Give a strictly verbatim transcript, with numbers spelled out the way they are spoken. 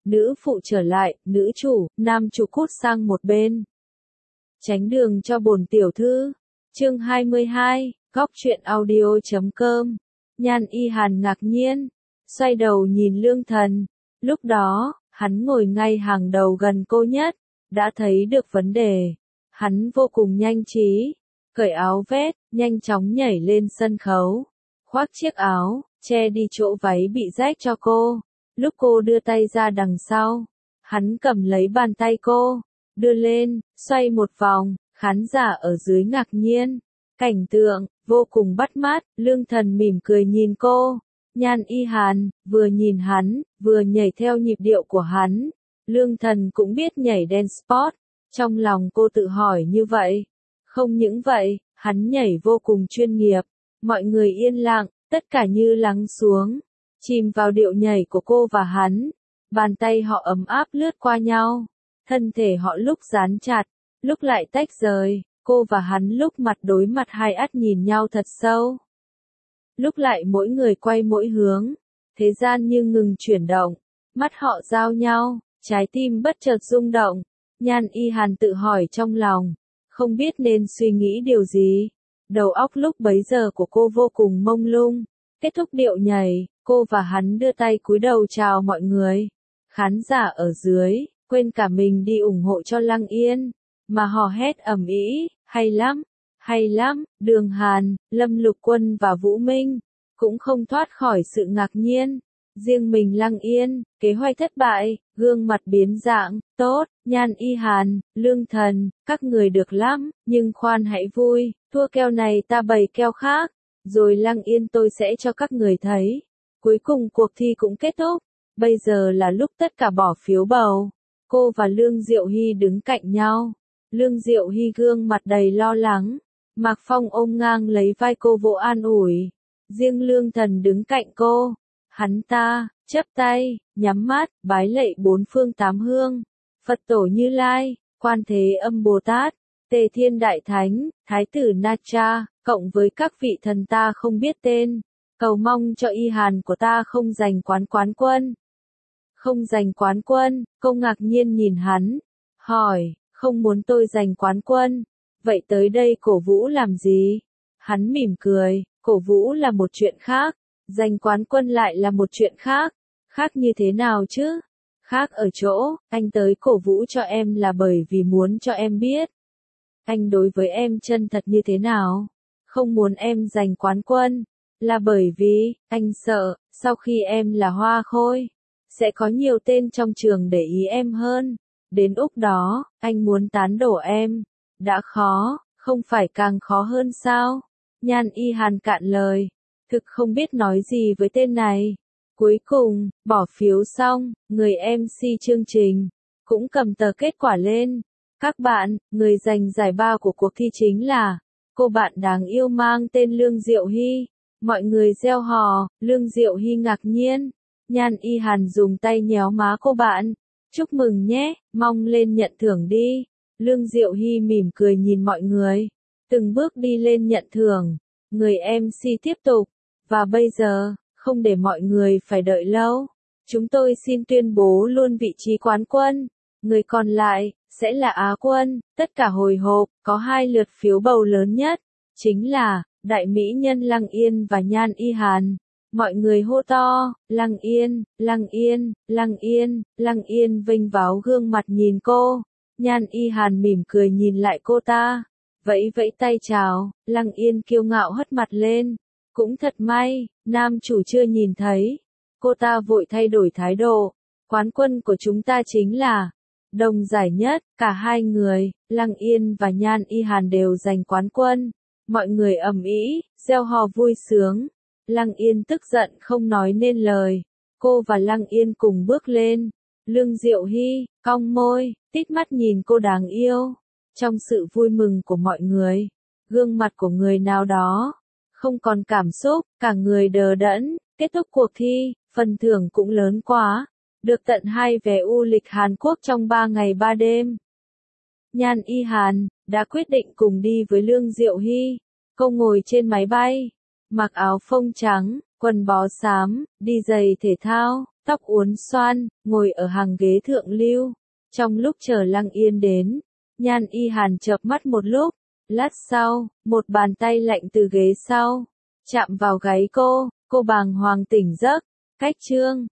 nữ phụ trở lại, nữ chủ, nam chủ cút sang một bên. Tránh đường cho bổn tiểu thư. Chương hai mươi hai, góc truyện audio chấm com. Nhan Y Hàn ngạc nhiên, xoay đầu nhìn Lương Thần. Lúc đó, hắn ngồi ngay hàng đầu gần cô nhất, đã thấy được vấn đề. Hắn vô cùng nhanh trí, cởi áo vest, nhanh chóng nhảy lên sân khấu, khoác chiếc áo, che đi chỗ váy bị rách cho cô. Lúc cô đưa tay ra đằng sau, hắn cầm lấy bàn tay cô, đưa lên, xoay một vòng, khán giả ở dưới ngạc nhiên. Cảnh tượng, vô cùng bắt mắt, Lương Thần mỉm cười nhìn cô. Nhan Y Hàn, vừa nhìn hắn, vừa nhảy theo nhịp điệu của hắn. Lương Thần cũng biết nhảy dance sport. Trong lòng cô tự hỏi như vậy. Không những vậy, hắn nhảy vô cùng chuyên nghiệp. Mọi người yên lặng, tất cả như lắng xuống, chìm vào điệu nhảy của cô và hắn. Bàn tay họ ấm áp lướt qua nhau. Thân thể họ lúc dán chặt, lúc lại tách rời. Cô và hắn lúc mặt đối mặt hai mắt nhìn nhau thật sâu. Lúc lại mỗi người quay mỗi hướng. Thế gian như ngừng chuyển động. Mắt họ giao nhau, trái tim bất chợt rung động. Nhan Y Hàn tự hỏi trong lòng, không biết nên suy nghĩ điều gì. Đầu óc lúc bấy giờ của cô vô cùng mông lung. Kết thúc điệu nhảy, cô và hắn đưa tay cúi đầu chào mọi người. Khán giả ở dưới, quên cả mình đi ủng hộ cho Lăng Yên, mà hò hét ầm ĩ, hay lắm, hay lắm. Đường Hàn, Lâm Lục Quân và Vũ Minh cũng không thoát khỏi sự ngạc nhiên. Riêng mình Lăng Yên, kế hoạch thất bại, gương mặt biến dạng. Tốt, Nhan Y Hàn, Lương Thần, các người được lắm, nhưng khoan hãy vui, thua keo này ta bày keo khác, rồi Lăng Yên tôi sẽ cho các người thấy. Cuối cùng cuộc thi cũng kết thúc, bây giờ là lúc tất cả bỏ phiếu bầu. Cô và Lương Diệu Hy đứng cạnh nhau. Lương Diệu Hy gương mặt đầy lo lắng, Mạc Phong ôm ngang lấy vai cô vỗ an ủi. Riêng Lương Thần đứng cạnh cô. Hắn ta, chắp tay, nhắm mắt, bái lạy bốn phương tám hương, Phật Tổ Như Lai, Quan Thế Âm Bồ Tát, Tề Thiên Đại Thánh, Thái tử Na Cha, cộng với các vị thần ta không biết tên, cầu mong cho Y Hàn của ta không giành quán quán quân. Không giành quán quân, cô ngạc nhiên nhìn hắn, hỏi, không muốn tôi giành quán quân, vậy tới đây cổ vũ làm gì? Hắn mỉm cười, cổ vũ là một chuyện khác. Giành quán quân lại là một chuyện khác. Khác như thế nào chứ? Khác ở chỗ, anh tới cổ vũ cho em là bởi vì muốn cho em biết. Anh đối với em chân thật như thế nào? Không muốn em giành quán quân. Là bởi vì, anh sợ, sau khi em là hoa khôi, sẽ có nhiều tên trong trường để ý em hơn. Đến lúc đó, anh muốn tán đổ em. Đã khó, không phải càng khó hơn sao? Nhan Y Hàn cạn lời. Thực không biết nói gì với tên này. Cuối cùng, bỏ phiếu xong, người em xê chương trình cũng cầm tờ kết quả lên. Các bạn, người giành giải ba của cuộc thi chính là cô bạn đáng yêu mang tên Lương Diệu Hy. Mọi người reo hò, Lương Diệu Hy ngạc nhiên. Nhan Y Hàn dùng tay nhéo má cô bạn. Chúc mừng nhé, mong lên nhận thưởng đi. Lương Diệu Hy mỉm cười nhìn mọi người, từng bước đi lên nhận thưởng. Người em xê tiếp tục. Và bây giờ, không để mọi người phải đợi lâu, chúng tôi xin tuyên bố luôn vị trí quán quân. Người còn lại, sẽ là Á quân. Tất cả hồi hộp, có hai lượt phiếu bầu lớn nhất, chính là, đại mỹ nhân Lăng Yên và Nhan Y Hàn. Mọi người hô to, Lăng Yên, Lăng Yên, Lăng Yên, Lăng Yên vênh váo gương mặt nhìn cô. Nhan Y Hàn mỉm cười nhìn lại cô ta, vẫy vẫy tay chào. Lăng Yên kiêu ngạo hất mặt lên. Cũng thật may, nam chủ chưa nhìn thấy. Cô ta vội thay đổi thái độ. Quán quân của chúng ta chính là đồng giải nhất. Cả hai người, Lăng Yên và Nhan Y Hàn đều giành quán quân. Mọi người ầm ĩ, reo hò vui sướng. Lăng Yên tức giận không nói nên lời. Cô và Lăng Yên cùng bước lên. Lương Diệu Hy, cong môi, tít mắt nhìn cô đáng yêu. Trong sự vui mừng của mọi người, gương mặt của người nào đó không còn cảm xúc, cả người đờ đẫn. Kết thúc cuộc thi, phần thưởng cũng lớn quá, được tận hai vé du lịch Hàn Quốc trong ba ngày ba đêm. Nhan Y Hàn đã quyết định cùng đi với Lương Diệu Hy. Cô ngồi trên máy bay, mặc áo phông trắng, quần bó xám, đi giày thể thao, tóc uốn xoan, ngồi ở hàng ghế thượng lưu. Trong lúc chờ Lăng Yên đến, Nhan Y Hàn chợp mắt một lúc, lát sau, một bàn tay lạnh từ ghế sau chạm vào gáy cô, cô bàng hoàng tỉnh giấc, cách chương